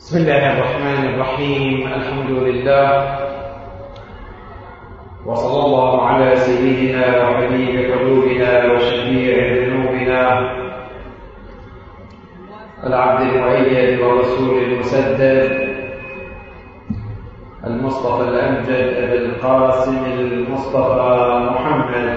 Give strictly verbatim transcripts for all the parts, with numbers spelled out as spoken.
بسم الله الرحمن الرحيم. الحمد لله وصلى الله على سيدنا وحبيب قلوبنا وشفيع ذنوبنا العبد المؤيد والرسول المسدد المصطفى الأمجد أبي القاسم المصطفى محمد.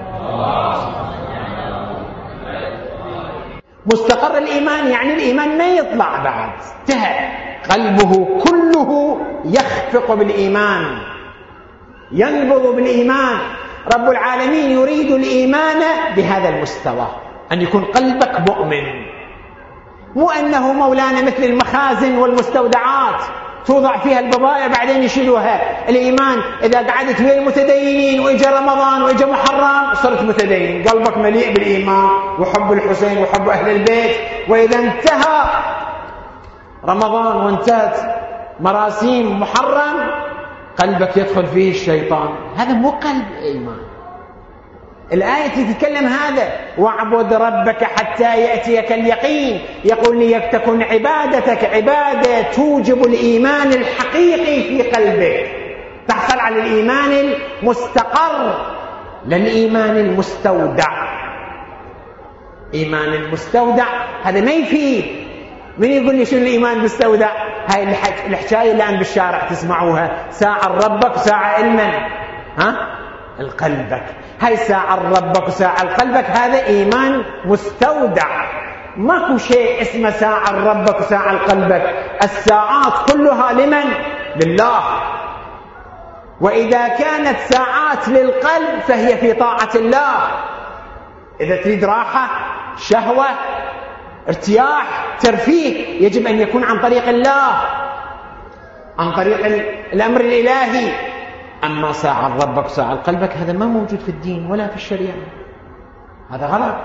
مستقر الإيمان يعني الإيمان ما يطلع بعد، انتهى، قلبه كله يخفق بالإيمان، ينبض بالإيمان. رب العالمين يريد الإيمان بهذا المستوى، أن يكون قلبك مؤمن، مو أنه مولانا مثل المخازن والمستودعات توضع فيها البضائع بعدين يشيلوها. الإيمان إذا قعدت ويا المتدينين وإجا رمضان وإجا محرم صرت متدين، قلبك مليء بالإيمان وحب الحسين وحب أهل البيت. وإذا انتهى رمضان وانتهت مراسيم محرم قلبك يدخل فيه الشيطان. هذا مو قلب إيمان. الآية تتكلم هذا: واعبد ربك حتى يأتيك اليقين. يقول لي تكن عبادتك عبادة توجب الإيمان الحقيقي في قلبك، تحصل على الإيمان المستقر لا الإيمان المستودع. إيمان المستودع هذا ما يفيد. من يقول لي شنو الإيمان المستودع؟ هاي الحكاية اللي عن بالشارع تسمعوها، ساعة ربك وساعة علما ها القلبك. هاي ساعة ربك وساعة قلبك، هذا إيمان مستودع. ماكو شيء اسمه ساعة ربك وساعة قلبك. الساعات كلها لمن؟ لله. وإذا كانت ساعات للقلب فهي في طاعة الله. إذا تريد راحة، شهوة، ارتياح، ترفيه، يجب أن يكون عن طريق الله، عن طريق الأمر الإلهي. أما ساعة ربك وساعة قلبك هذا ما موجود في الدين ولا في الشريعة، هذا غلط.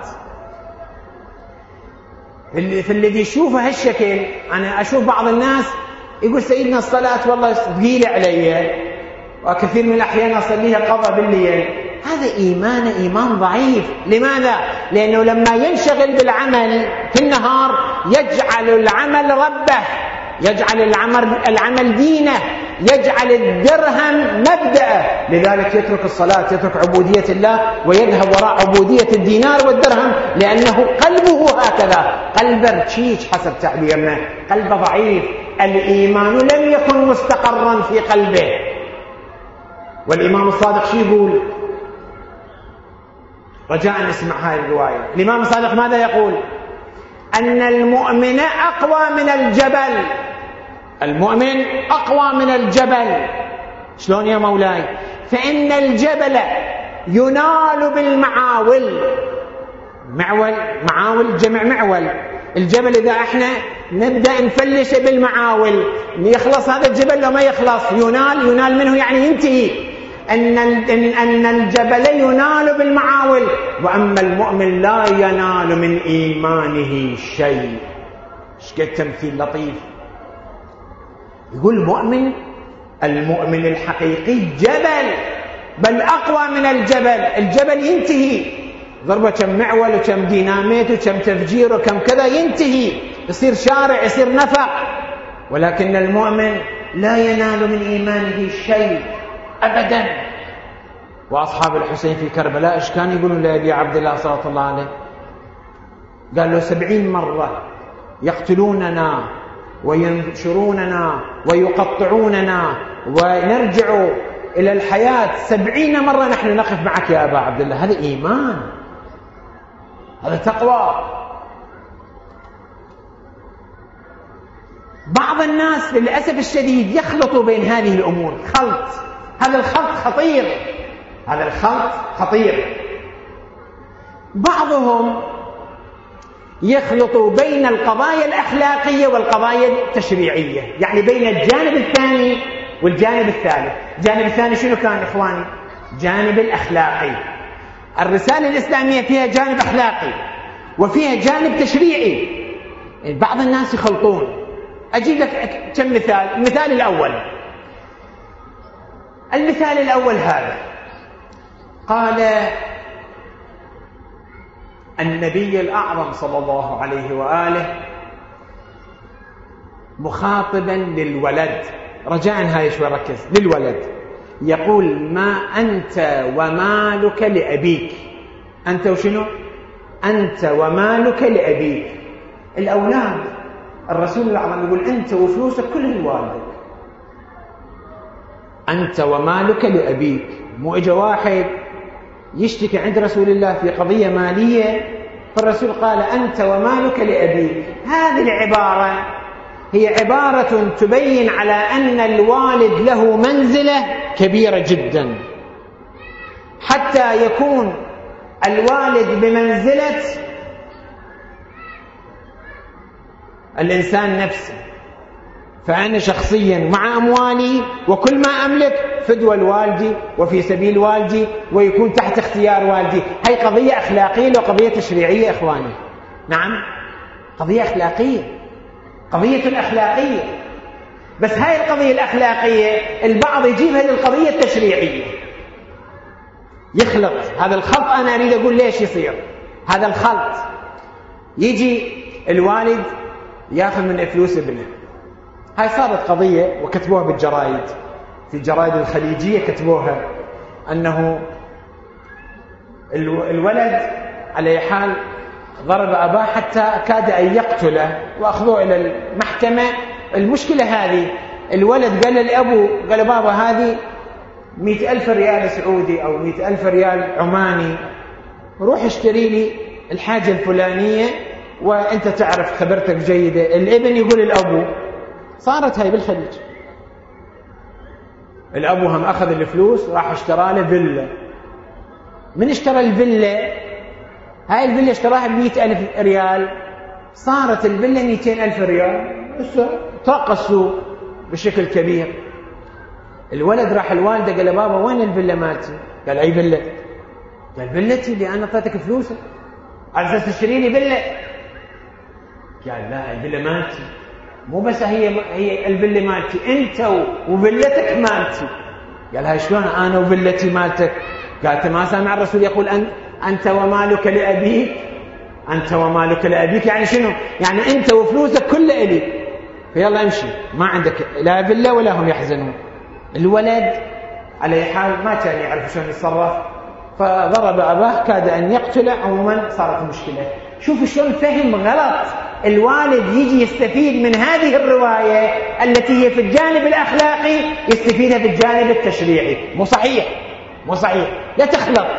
فالذي يشوفه هالشكل، أنا أشوف بعض الناس يقول سيدنا الصلاة والله ثقيلة علي وكثير من الأحيان أصليها قضاء بالليل. هذا إيمان إيمان ضعيف. لماذا؟ لأنه لما ينشغل بالعمل في النهار يجعل العمل ربه، يجعل العمل, العمل دينه، يجعل الدرهم مبدأه. لذلك يترك الصلاة، يترك عبودية الله ويذهب وراء عبودية الدينار والدرهم، لأنه قلبه هكذا، قلب رشيش حسب تعبيرنا، قلب ضعيف. الإيمان لم يكن مستقرا في قلبه. والإمام الصادق شو يقول؟ رجاء نسمع هذه الرواية. الإمام الصادق ماذا يقول؟ أن المؤمن أقوى من الجبل. المؤمن أقوى من الجبل. شلون يا مولاي؟ فإن الجبل ينال بالمعاول. معول، معاول جمع معول. الجبل إذا احنا نبدأ نفلش بالمعاول يخلص هذا الجبل لو ما يخلص، ينال، ينال منه يعني ينتهي. أن أن الجبل ينال بالمعاول، وأما المؤمن لا ينال من إيمانه شيء. ايش قد تمثيل لطيف. يقول المؤمن، المؤمن الحقيقي جبل، بل أقوى من الجبل. الجبل ينتهي، ضربة كم معول وكم ديناميت وكم تفجير وكم كذا ينتهي، يصير شارع، يصير نفق. ولكن المؤمن لا ينال من إيمانه شيء أبدا. وأصحاب الحسين في كربلاء إيش كانوا يقولون لأبي عبد الله صلى الله عليه؟ قال له سبعين مرة يقتلوننا وينشروننا ويقطعوننا ونرجع إلى الحياة، سبعين مرة نحن نقف معك يا أبا عبد الله. هذا إيمان، هذا تقوى. بعض الناس للأسف الشديد يخلطوا بين هذه الأمور خلط. هذا الخلط خطير، هذا الخلط خطير. بعضهم يخلط بين القضايا الأخلاقية والقضايا التشريعية، يعني بين الجانب الثاني والجانب الثالث. الجانب الثاني شنو كان إخواني؟ جانب الأخلاقي. الرسالة الإسلامية فيها جانب أخلاقي وفيها جانب تشريعي. بعض الناس يخلطون. أجيب لك كم مثال. المثال الأول، المثال الأول هذا قال النبي الأعظم صلى الله عليه وآله: مخاطبا للولد، رجاء هاي شوي ركز، للولد يقول: ما أنت ومالك لأبيك. أنت وشنو؟ أنت ومالك لأبيك. الأولاد الرسول الأعظم يقول: أنت وفلوسك كلها لوالدك. أنت ومالك لأبيك. مو إجا واحد يشتكي عند رسول الله في قضية مالية، فالرسول قال: أنت ومالك لأبيك. هذه العبارة هي عبارة تبين على أن الوالد له منزلة كبيرة جدا، حتى يكون الوالد بمنزلة الإنسان نفسه. فأنا شخصيا مع أموالي وكل ما أملك فدوى والدي وفي سبيل والدي، ويكون تحت اختيار والدي. هي قضية أخلاقية وقضية تشريعية إخواني. نعم، قضية أخلاقية، قضية الأخلاقية. بس هاي القضية الأخلاقية البعض يجيبها للقضية التشريعية، يخلط هذا الخلط. أنا أريد أقول ليش يصير هذا الخلط. يجي الوالد ياخذ من فلوس ابنه. هاي صارت قضية وكتبوها بالجرائد، في الجرائد الخليجية كتبوها أنه الولد على حال ضرب أباه حتى كاد أن يقتله، وأخذوه إلى المحكمة. المشكلة هذه، الولد قال للأبو، قال: بابا هذه مئة ألف ريال سعودي أو مئة ألف ريال عماني، روح اشتري لي الحاجة الفلانية وأنت تعرف خبرتك جيدة. الابن يقول الأبو. صارت هاي بالخليج. الأبو هم أخذ الفلوس راح اشترى له فيلا. من اشترى الفيلا؟ هاي الفيلا اشتراها بمئة ألف ريال، صارت الفيلا مئتين ألف ريال. ترقى السوق بشكل كبير. الولد راح الوالده قال: بابا وين الفيلا مالتي؟ قال: أي فيلا؟ قال: فيلتي اللي أنا أعطيتك فلوسها على أساس تشتري لي فيلا. قال: لا، الفيلا مالتي. مو بس هي هي الفيلا مالتي، أنت وفيلتك مالتي. قال: هاي شلون أنا وفيلتي مالتك؟ قالت: ما سامع الرسول يقول أن أنت ومالك لأبيك؟ أنت ومالك لأبيك يعني شنو؟ يعني أنت وفلوسك كلها إلي، فيلا امشي، ما عندك لا فيلا ولا هم يحزنون. الولد على حال ما كان يعرف شلون يتصرف، فضرب أباه كاد أن يقتله. عموما صارت مشكلة. شوف شلون فهم غلط. الوالد يجي يستفيد من هذه الرواية التي هي في الجانب الأخلاقي، يستفيدها في الجانب التشريعي. مو صحيح، مو صحيح، لا تخلط.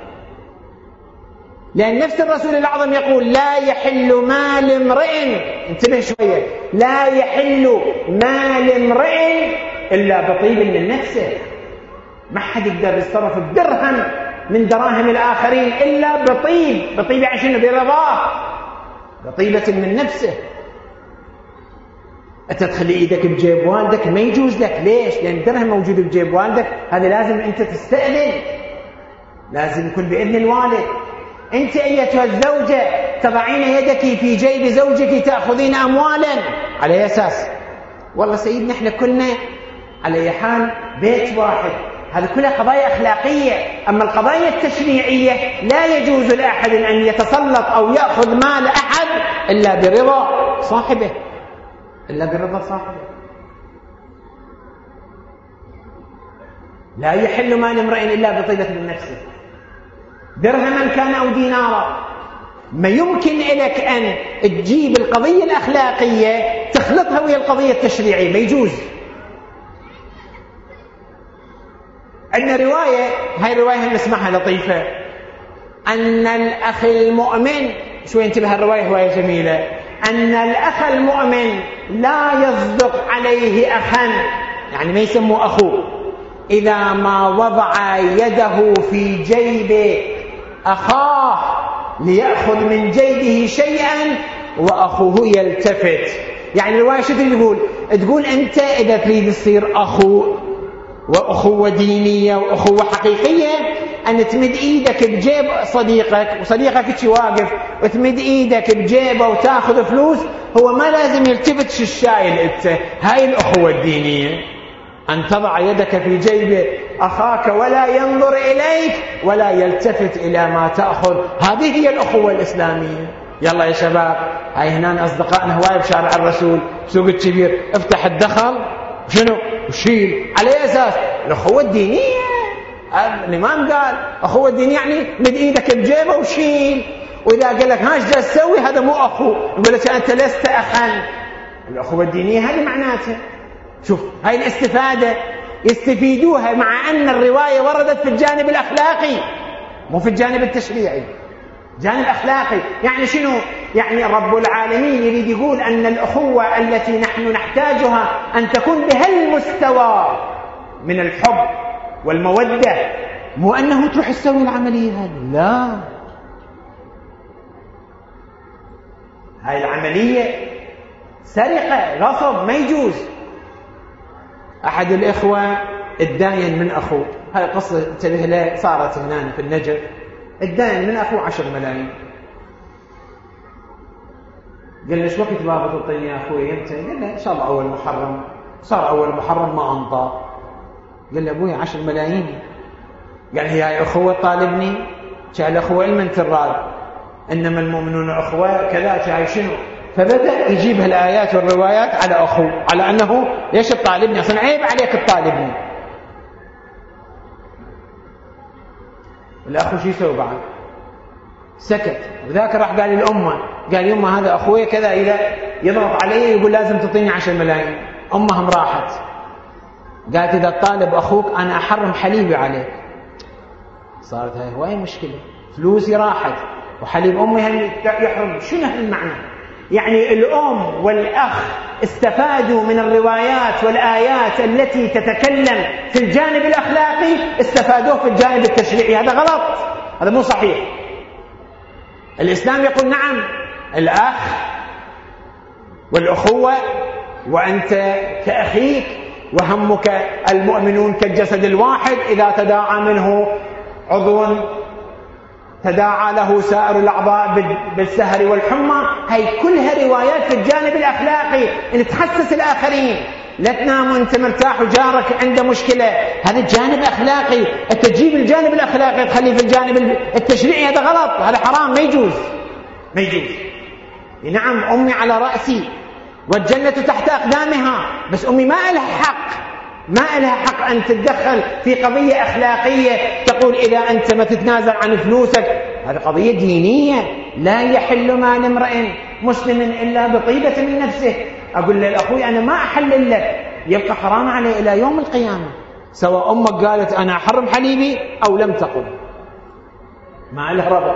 لأن نفس الرسول الأعظم يقول: لا يحل مال امرئ، انتبه شوية، لا يحل مال امرئ إلا بطيب من نفسه. ما حد يقدر يتصرف بدرهم من دراهم الآخرين إلا بطيب. بطيب يعني شنو؟ برضاه، بطيبة من نفسه. أنت تخلي إيدك بجيب والدك ما يجوز لك. ليش؟ لأن الدرهم موجود بجيب والدك، هذا لازم أنت تستأذن، لازم يكون بإذن الوالد. أنت أيتها الزوجة تضعين يدك في جيب زوجك تأخذين أموالا على أي أساس؟ والله سيدنا احنا كنا على أي حال بيت واحد. هذه كلها قضايا أخلاقية. أما القضايا التشريعية لا يجوز لأحد أن يتسلط أو يأخذ مال أحد إلا برضا صاحبه، إلا برضا صاحبه. لا يحل مال امرئ إلا بطيبة من نفسه، درهما كان أو دينارا. ما يمكن لك أن تجيب القضية الأخلاقية تخلطها ويا القضية التشريعية، ما يجوز. عندنا رواية، هاي الرواية نسمعها لطيفة، أن الأخ المؤمن، شوي انتبه الرواية رواية جميلة، أن الأخ المؤمن لا يصدق عليه أخا، يعني ما يسموه أخوه، إذا ما وضع يده في جيب أخاه ليأخذ من جيبه شيئا وأخوه يلتفت. يعني الرواية شو تقول؟ تقول أنت إذا تريد تصير أخو وأخوة دينية وأخوة حقيقية، أن تمد إيدك بجيب صديقك وصديقك شي واقف وتمد إيدك بجيبه وتأخذ فلوس، هو ما لازم يلتفت شو الشايل أنت. هاي الأخوة الدينية، أن تضع يدك في جيب أخاك ولا ينظر إليك ولا يلتفت إلى ما تأخذ. هذه هي الأخوة الإسلامية. يلا يا شباب، هاي هنا أصدقائنا هواي بشارع الرسول سوق الكبير، افتح الدخل شنو وشيل. على أي أساس؟ الأخوة الدينية. الإمام قال أخوة الدينية يعني مد إيدك بجيبه وشيل، وإذا قال لك هاش جالس تسوي هذا مو أخو، يقول لك أنت لست أخا. الأخوة الدينية هذه معناتها. شوف هاي الاستفادة يستفيدوها، مع أن الرواية وردت في الجانب الأخلاقي مو في الجانب التشريعي. جانب أخلاقي يعني شنو؟ يعني رب العالمين يريد يقول أن الأخوة التي نحن نحتاجها أن تكون بهالمستوى من الحب والمودة، مو أنه تروح تسوي العملية هذه، لا. هاي العملية سرقة غصب ما يجوز. أحد الإخوة اتداين من أخوه، هاي قصة انتبه لها صارت هنا في النجف. اتداين من أخوه عشر ملايين. قال له شو وقت بابا تعطيني يا أخوي أنت؟ قال له إن شاء الله أول محرم. صار أول محرم ما أنطى. قال له أبوي عشر ملايين. قال هي هاي أخوة طالبني؟ قال أخوة المن تراد، إنما المؤمنون أخوة كذا. هاي شنو؟ فبدأ يجيب هالآيات والروايات على أخوه، على أنه ليش تطالبني؟ أصلا عيب عليك تطالبني. الأخو شو يسوي بعد؟ سكت. وذاك راح قال للأمة، قال يمه هذا أخوي كذا، إذا يضغط علي يقول لازم تعطيني عشر ملايين. أمهم راحت قالت إذا طالب أخوك أنا أحرم حليبي عليك. صارت هاي هواي مشكلة، فلوسي راحت وحليب أمي هم يحرم. شنو هالمعنى؟ يعني الأم والأخ استفادوا من الروايات والآيات التي تتكلم في الجانب الأخلاقي، استفادوه في الجانب التشريعي. هذا غلط، هذا مو صحيح. الإسلام يقول نعم الأخ والأخوة، وأنت كأخيك، وهمك المؤمنون كالجسد الواحد، إذا تداعى منه عضو تداعى له سائر الأعضاء بالسهر والحمى. هاي كلها روايات في الجانب الأخلاقي، إن تحسس الآخرين. لا تنام وانت مرتاح وجارك عنده مشكلة، هذا الجانب أخلاقي. انت تجيب الجانب الأخلاقي تخليه في الجانب التشريعي، هذا غلط، هذا حرام، ما يجوز ما يجوز. نعم أمي على رأسي والجنة تحت أقدامها، بس أمي ما لها حق، ما لها حق أن تتدخل في قضية أخلاقية تقول إذا أنت ما تتنازل عن فلوسك. هذه قضية دينية. لا يحل مال امرئ مسلم إلا بطيبة من نفسه. أقول للأخوي أنا ما أحلل لك، يبقى حرام عليه إلى يوم القيامة، سواء أمك قالت أنا أحرم حليبي أو لم تقل، ما له ربط.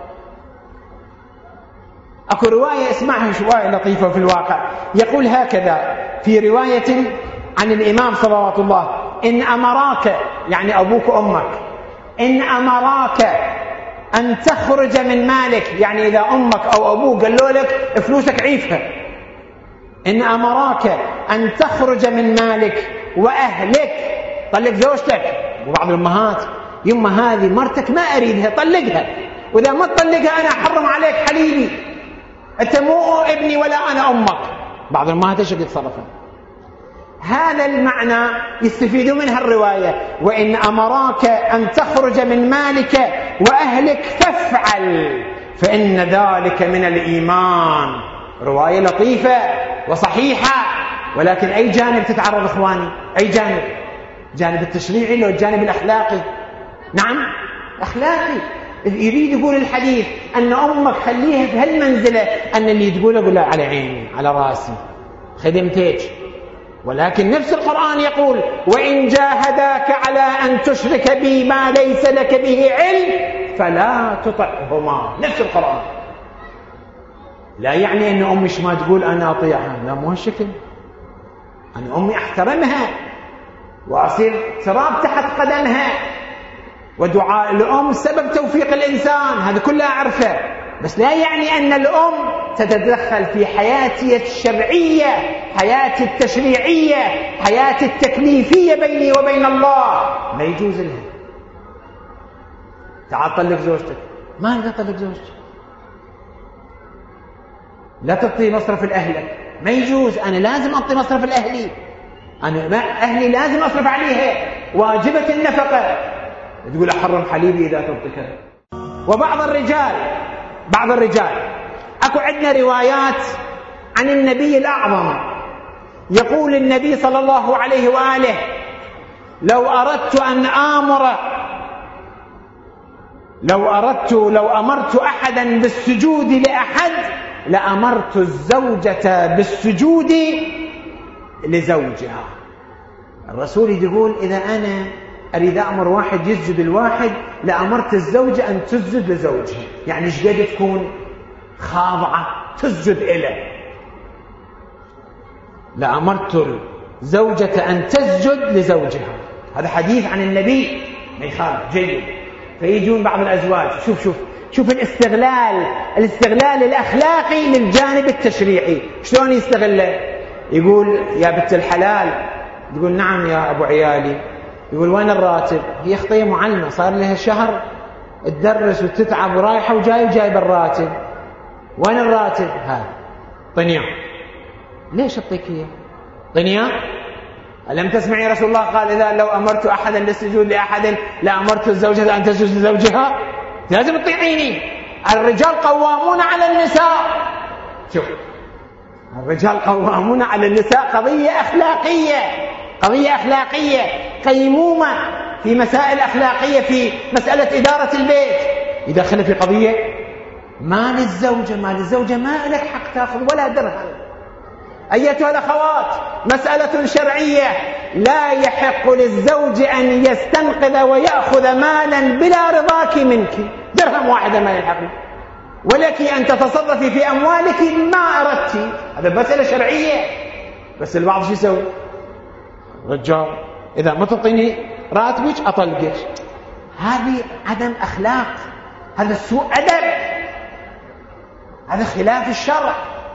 أكو رواية اسمعها شوية لطيفة في الواقع، يقول هكذا في رواية عن الإمام صلوات الله: إن أمراك، يعني أبوك وأمك، إن أمراك أن تخرج من مالك، يعني إذا أمك أو أبوك قالوا لك فلوسك عيفها، إن أمراك أن تخرج من مالك وأهلك، طلق زوجتك. وبعض الأمهات يما هذه مرتك ما أريدها طلقها، وإذا ما تطلقها أنا أحرم عليك حليبي، أنت مو ابني ولا أنا أمك. بعض الأمهات إيش يتصرفون؟ هذا المعنى يستفيد منها الرواية: وإن أمراك أن تخرج من مالك وأهلك فافعل فإن ذلك من الإيمان. رواية لطيفة وصحيحة، ولكن أي جانب تتعرض إخواني؟ أي جانب؟ جانب التشريعي لو الجانب الأخلاقي؟ نعم أخلاقي. يريد يقول الحديث أن أمك خليها في هالمنزلة، أن اللي تقوله قول على عيني على راسي خدمتك. ولكن نفس القرآن يقول: وإن جاهداك على أن تشرك بي ما ليس لك به علم فلا تطعهما. نفس القرآن. لا يعني أن أمي ما تقول أنا أطيعها، لا مو هالشكل. أنا أمي أحترمها وأصير تراب تحت قدمها، ودعاء الأم سبب توفيق الإنسان، هذا كله أعرفه. بس لا يعني أن الأم تتدخل في حياتي الشرعية، حياتي التشريعية، حياتي التكليفية بيني وبين الله، ما يجوز لها. تعال طلق زوجتك، ما أقدر أطلق زوجتك. لا تعطي مصرف لأهلك، ما يجوز. أنا لازم أعطي مصرف لأهلي، أنا أهلي لازم أصرف عليها، واجبة النفقة. تقول أحرم حليبي إذا تعطي كذا. وبعض الرجال بعض الرجال أكو عندنا روايات عن النبي الأعظم، يقول النبي صلى الله عليه وآله: لو أردت أن آمر لو أردت لو أمرت أحدا بالسجود لأحد لأمرت الزوجة بالسجود لزوجها. الرسول يقول إذا أنا أريد أمر واحد يسجد الواحد لأمرت الزوجة أن تسجد لزوجها. يعني ايش قد تكون خاضعة تسجد إليه. لأمرت الزوجة أن تسجد لزوجها. هذا حديث عن النبي ما يخالف، جيد. فيجون بعض الأزواج، شوف شوف شوف الاستغلال الاستغلال الأخلاقي للجانب التشريعي. شلون يستغله؟ يقول: يا بنت الحلال. تقول: نعم يا أبو عيالي. يقول: وين الراتب؟ هي خطية معلمة صار لها شهر تدرس وتتعب ورايحة وجاي وجايب الراتب. وين الراتب؟ ها طنيا. ليش أعطيك إياه؟ طنيا؟ ألم تسمعي رسول الله قال: إذا لو أمرت أحدا للسجود لأحد لأمرت الزوجة أن تسجد لزوجها؟ لازم تطيعيني. الرجال قوامون على النساء. شوف، الرجال قوامون على النساء قضية أخلاقية، قضية أخلاقية، قيمومة في مسائل أخلاقية في مسألة إدارة البيت. يدخل في قضية مال الزوجة، مال الزوجة ما لك حق تأخذ ولا درهم. أيتها الأخوات، مسألة شرعية. لا يحق للزوج أن يستنقذ ويأخذ مالا بلا رضاك منك، درهم واحدة ما يلحق، ولك أن تتصرفي في أموالك ما أردت. هذا مسألة شرعية. بس البعض شو يسوي؟ رجال إذا ما تعطيني راتبك أطلقك. هذه عدم أخلاق، هذا سوء أدب، هذا خلاف الشرع.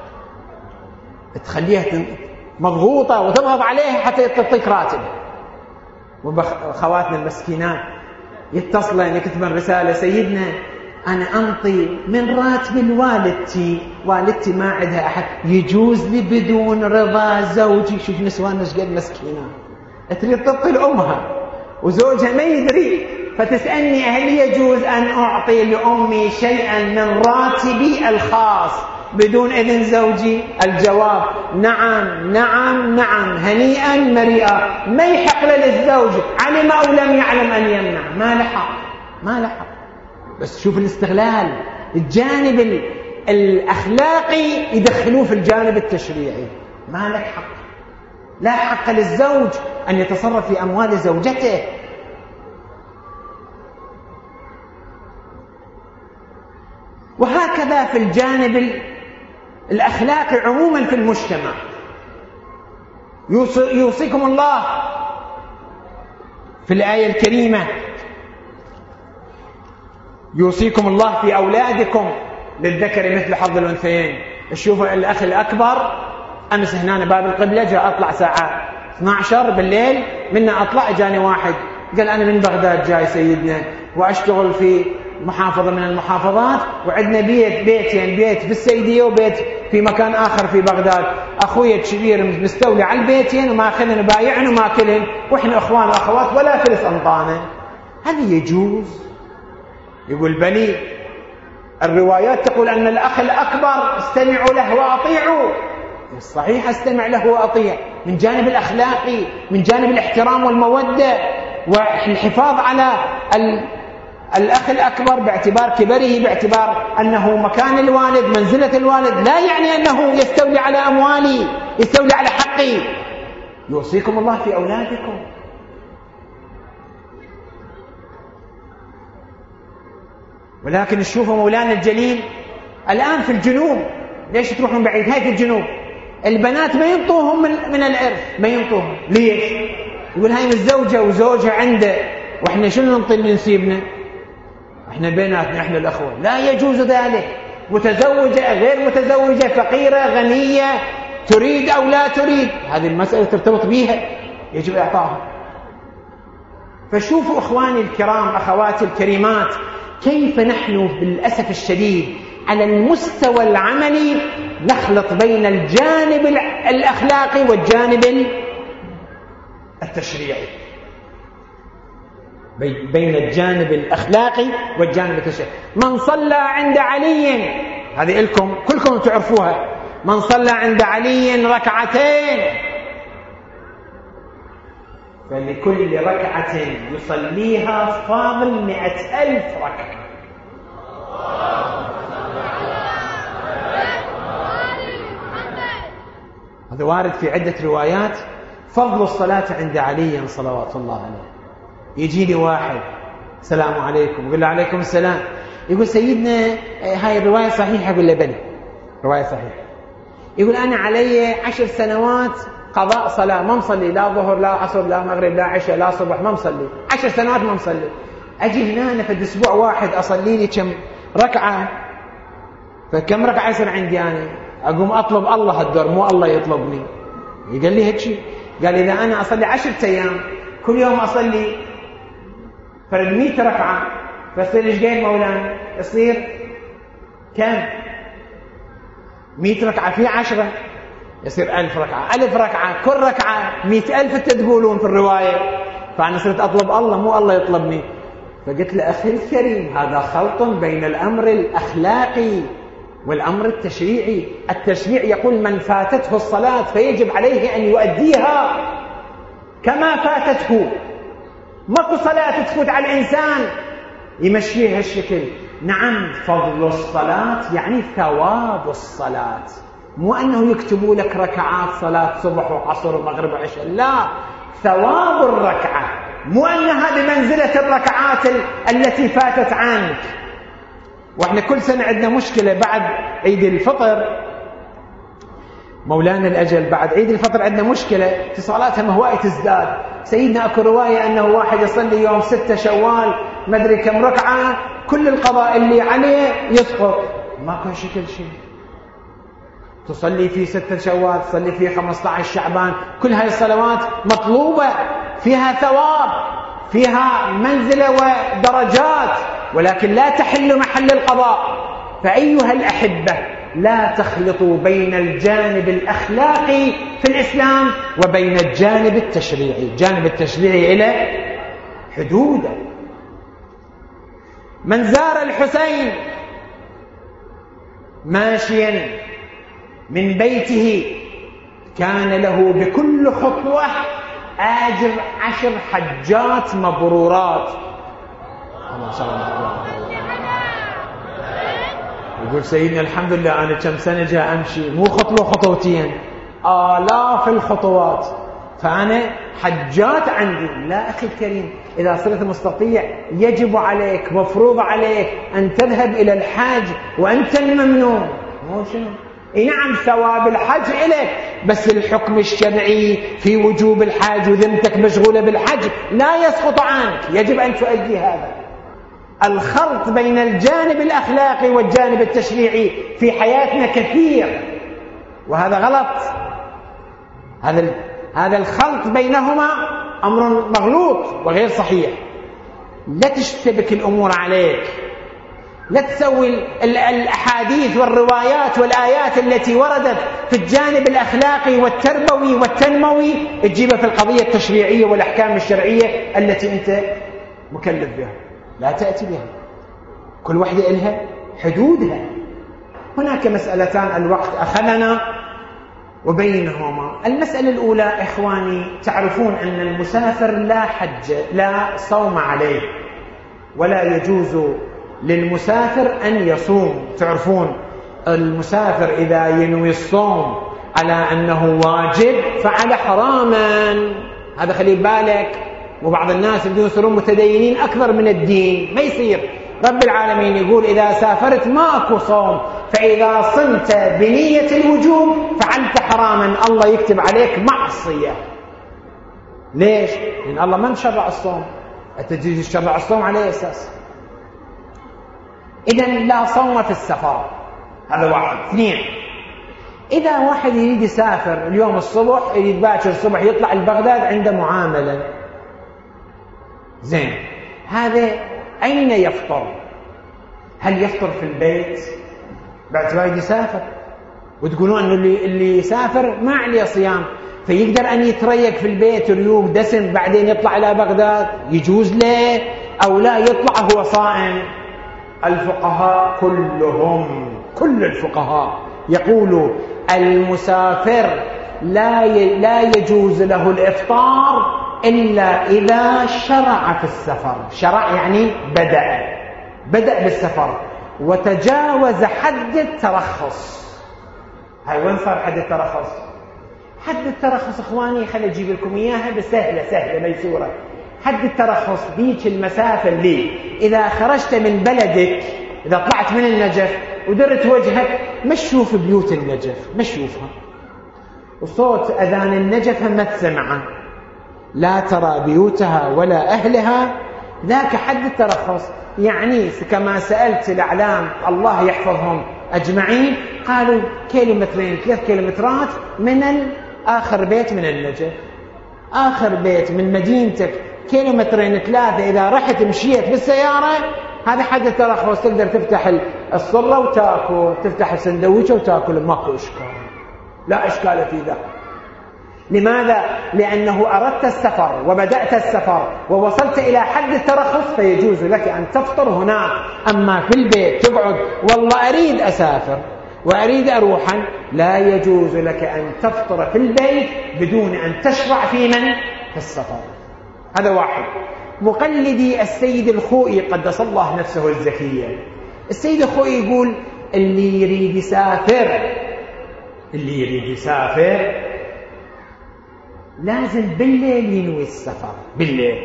تخليها مضغوطة وتضغط عليها حتى تعطيك راتب. وخواتنا المسكينات يتصلن يكتبن رسالة: سيدنا أنا أنطي من راتب الوالدتي، والدتي ما عندها أحد، يجوز لي بدون رضا زوجي. شوف نسوان ايش قد مسكينة، تريد تعطي لأمها وزوجها ما يدري، فتسألني: هل يجوز أن أعطي لأمي شيئا من راتبي الخاص بدون إذن زوجي؟ الجواب: نعم نعم نعم، هنيئا مريئا. ما يحق للزوج علم أو لم يعلم أن يمنع، ما لحق ما لحق. بس شوف الاستغلال، الجانب الأخلاقي يدخلوه في الجانب التشريعي. ما لك حق، لا حق للزوج أن يتصرف في أموال زوجته. وهكذا في الجانب الأخلاقي عموما في المجتمع. يوصيكم الله في الآية الكريمة: يوصيكم الله في أولادكم للذكر مثل حظ الأنثيين. شوفوا الأخ الأكبر، أمس هنا باب القبلة جاء أطلع ساعة اثنتي عشرة بالليل، منا أطلع جاني واحد قال: أنا من بغداد جاي سيدنا وأشتغل في محافظة من المحافظات، وعندنا بيت بيتين، بيت في السيدية وبيت في مكان آخر في بغداد. أخوي الكبير مستولي على البيتين وماخذن بايعن وماكلن، وإحنا أخوان وأخوات ولا ثلث أنطانا. هل يجوز؟ يقول: بلي، الروايات تقول أن الأخ الأكبر استمعوا له وأطيعوا. صحيح، استمع له وأطيع من جانب الأخلاقي، من جانب الاحترام والمودة والحفاظ على الأخ الأكبر باعتبار كبره، باعتبار أنه مكان الوالد، منزلة الوالد، لا يعني أنه يستولي على أموالي، يستولي على حقي. يوصيكم الله في أولادكم. ولكن شوفوا مولانا الجليل الآن في الجنوب، ليش تروحون بعيد؟ هاي في الجنوب البنات ما ينطوهم من, من الإرث، ما ينطوهم. ليش؟ يقول هاي متزوجة وزوجها عنده، وإحنا شنو ننطي اللي نسيبنا؟ إحنا بيناتنا إحنا الأخوة. لا يجوز ذلك. متزوجة غير متزوجة، فقيرة غنية، تريد أو لا تريد، هذه المسألة ترتبط بيها، يجب إعطاها. فشوفوا إخواني الكرام، أخواتي الكريمات، كيف نحن بالأسف الشديد على المستوى العملي نخلط بين الجانب الأخلاقي والجانب التشريعي، بين الجانب الأخلاقي والجانب التشريعي. من صلى عند علي هذه لكم كلكم تعرفوها: من صلى عند علي ركعتين فلكل ركعة يصليها فاضل مئة ألف ركعة. هذا وارد في عدة روايات فضل الصلاة عند علي صلوات الله عليه. يجيني واحد: السلام عليكم. يقول له: عليكم السلام. يقول: سيدنا هاي الرواية صحيحة؟ يقول له: بلى رواية صحيحة. يقول: أنا علي عشر سنوات قضاء صلاة، ما مصلي لا ظهر لا عصر لا مغرب لا عشاء لا صبح، ما مصلي عشر سنوات ما مصلي. أجي هنا أنا في أسبوع واحد أصلي لي كم ركعة، فكم ركعة يصير عندي أنا؟ أقوم أطلب الله هالدور، مو الله يطلبني. قال لي هيك شيء. قال: إذا أنا أصلي عشرة أيام كل يوم أصلي فرد مئة ركعة، فيصير إيش قايل مولانا؟ يصير كم؟ مئة ركعة في عشرة يصير ألف ركعة، ألف ركعة كل ركعة مئة ألف تقولون في الرواية. فأنا صرت أطلب الله مو الله يطلبني. فقلت له: أخي الكريم، هذا خلط بين الأمر الأخلاقي والأمر التشريعي. التشريع يقول: من فاتته الصلاة فيجب عليه أن يؤديها كما فاتته. ماكو صلاة تفوت على الإنسان يمشيها الشكل. نعم، فضل الصلاة يعني ثواب الصلاة، مو أنه يكتبوا لك ركعات صلاة صبح وعصر ومغرب وعشاء، لا، ثواب الركعة، مو أن هذه منزلة الركعات التي فاتت عنك. وإحنا كل سنة عندنا مشكلة بعد عيد الفطر، مولانا الأجل، بعد عيد الفطر عندنا مشكلة اتصالاتها مهوائي تزداد. سيدنا أكو رواية أنه واحد يصلي يوم ستة شوال ما أدري كم ركعة، كل القضاء اللي عليه يسقط، ماكو شكل شيء. تصلي في ستة شوال، تصلي في خمسة عشر شعبان، كل هاي الصلوات مطلوبة، فيها ثواب، فيها منزلة ودرجات، ولكن لا تحل محل القضاء. فأيها الأحبة، لا تخلطوا بين الجانب الأخلاقي في الإسلام وبين الجانب التشريعي. الجانب التشريعي إلى حدوده. من زار الحسين ماشيا من بيته كان له بكل خطوة آجر عشر حجات مبرورات. الله صلى الله عليه وسلم. يقول سيدنا: الحمد لله أنا كم سنة جاء أمشي، مو خطوة خطوتين، آلاف الخطوات، فأنا حجات عندي. لا أخي الكريم، إذا صرت مستطيع يجب عليك، مفروض عليك أن تذهب إلى الحج وأنت الممنون. مو شنو؟ إيه نعم، ثواب الحج إليك، بس الحكم الشرعي في وجوب الحج وذمتك مشغولة بالحج لا يسقط عنك، يجب أن تؤدي هذا. الخلط بين الجانب الأخلاقي والجانب التشريعي في حياتنا كثير، وهذا غلط. هذا هذا الخلط بينهما أمر مغلوط وغير صحيح. لا تشتبك الأمور عليك، لا تسوي الأحاديث والروايات والآيات التي وردت في الجانب الأخلاقي والتربوي والتنموي تجيبها في القضية التشريعية والأحكام الشرعية التي أنت مكلف بها. لا تأتي بها، كل واحدة إلها حدودها. هناك مسألتان الوقت أخذنا وبينهما. المسألة الأولى إخواني، تعرفون أن المسافر لا حج لا صوم عليه، ولا يجوز للمسافر أن يصوم. تعرفون المسافر إذا ينوي الصوم على أنه واجب فعل حراما، هذا خلي بالك. وبعض الناس بدون يصيرون متدينين أكثر من الدين، ما يصير. رب العالمين يقول: إذا سافرت ماكو صوم، فإذا صمت بنية الوجوب فعلت حراما، الله يكتب عليك معصية. ليش؟ لأن الله ما مشرع الصوم، أنت تجي تشرع الصوم على أساس. إذن لا صوم في السفر، هذا واحد. اثنين، إذا واحد يريد يسافر اليوم الصبح، يريد باكر الصبح يطلع لبغداد عنده معاملة، زين، هذا أين يفطر؟ هل يفطر في البيت باعتبار يسافر؟ وتقولون أنه اللي, اللي يسافر ما عليه صيام، فيقدر أن يتريق في البيت ريوق دسم بعدين يطلع إلى بغداد، يجوز له أو لا يطلع هو صائم؟ الفقهاء كلهم كل الفقهاء يقولوا المسافر لا لا يجوز له الإفطار إلا إذا شرع في السفر. شرع يعني بدأ بدأ بالسفر وتجاوز حد الترخص. هاي وين صار حد الترخص؟ حد الترخص إخواني خلي أجيب لكم إياها بسهلة سهلة ميسورة. حد الترخص بيك المسافة اللي إذا خرجت من بلدك، إذا طلعت من النجف ودرت وجهك ما تشوف بيوت النجف، ما تشوفها، وصوت أذان النجف ما تسمعه، لا ترى بيوتها ولا أهلها، ذاك حد الترخص. يعني كما سألت الأعلام الله يحفظهم أجمعين قالوا كيلومترين ثلاث كيلومترات من آخر بيت من النجف، آخر بيت من مدينتك كيلومترين ثلاثة، إذا رحت مشيت بالسيارة هذا حد الترخص، تقدر تفتح الصرة وتأكل، تفتح السندويشة وتأكل، ماكو إشكال، لا إشكال في ذا. لماذا؟ لأنه أردت السفر وبدأت السفر ووصلت إلى حد الترخص فيجوز لك أن تفطر هناك. أما في البيت تقعد والله أريد أسافر وأريد أروحا، لا يجوز لك أن تفطر في البيت بدون أن تشرع في من؟ في السفر. هذا واحد. مقلدي السيد الخوئي قدس الله نفسه الزكية، السيد الخوئي يقول اللي يريد يسافر اللي يريد يسافر لازم بالليل ينوي السفر، بالليل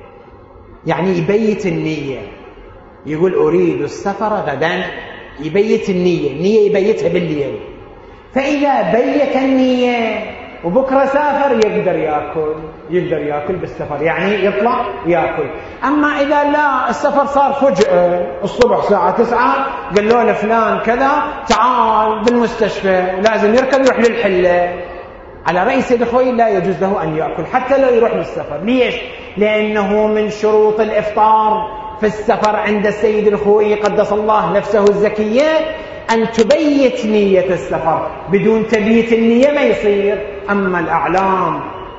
يعني يبيت النية. يقول أريد السفر غدا، يبيت النية، النية يبيتها بالليل. فإذا بيت النية وبكرة سافر يقدر يأكل يقدر يأكل بالسفر، يعني يطلع يأكل. أما إذا لا السفر صار فجأة الصبح الساعة تسعة قال له لفلان كذا تعال بالمستشفى لازم يركب يروح للحلة، على رأي سيد الخوئي لا يجوز له أن يأكل حتى لو يروح للسفر. ليش؟ لأنه من شروط الإفطار في السفر عند السيد الخوئي قدس الله نفسه الزكية أن تبيت نية السفر، بدون تبيت النية ما يصير. أما الأعلام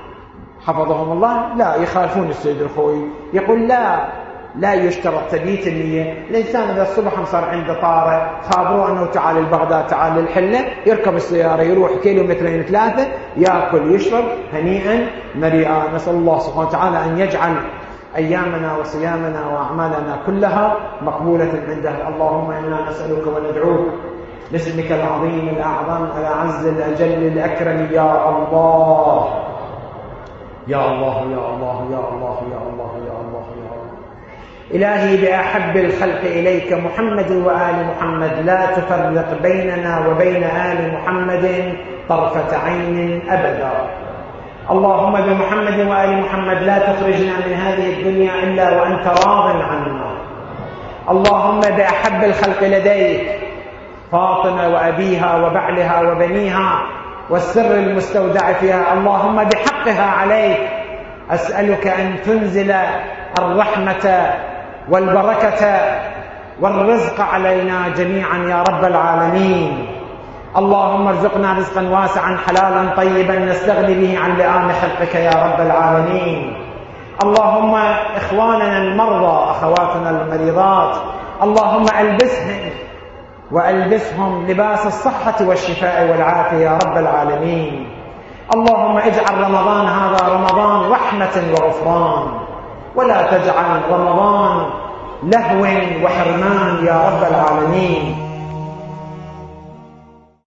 حفظهم الله لا يخالفون السيد الخوئي، يقول لا لا يشترط تبيت النية. الإنسان إذا الصبح صار عنده طارئ خابروه أنه تعال البغداد تعال للحلة، يركب السيارة يروح كيلومترين ثلاثة يأكل يشرب هنيئا مريئا. نسأل الله سبحانه وتعالى أن يجعل أيامنا وصيامنا وأعمالنا كلها مقبولة عنده. اللهم إنا نسألك وندعوك باسمك العظيم الأعظم الأعز الأجل الأكرم يا الله يا الله يا الله يا الله يا الله يا الله يا الله. إلهي بأحب الخلق إليك محمد وآل محمد لا تفرق بيننا وبين آل محمد طرفة عين أبدا. اللهم بمحمد وآل محمد لا تخرجنا من هذه الدنيا إلا وأنت راض عنا. اللهم بأحب الخلق لديك فاطمة وأبيها وبعلها وبنيها والسر المستودع فيها، اللهم بحقها عليك أسألك أن تنزل الرحمة والبركة والرزق علينا جميعا يا رب العالمين. اللهم ارزقنا رزقا واسعا حلالا طيبا نستغني به عن لئام خلقك يا رب العالمين. اللهم إخواننا المرضى أخواتنا المريضات اللهم ألبسهم وألبسهم لباس الصحة والشفاء والعافية يا رب العالمين. اللهم اجعل رمضان هذا رمضان رحمة وغفران، ولا تجعل رمضان لهو وحرمان يا رب العالمين.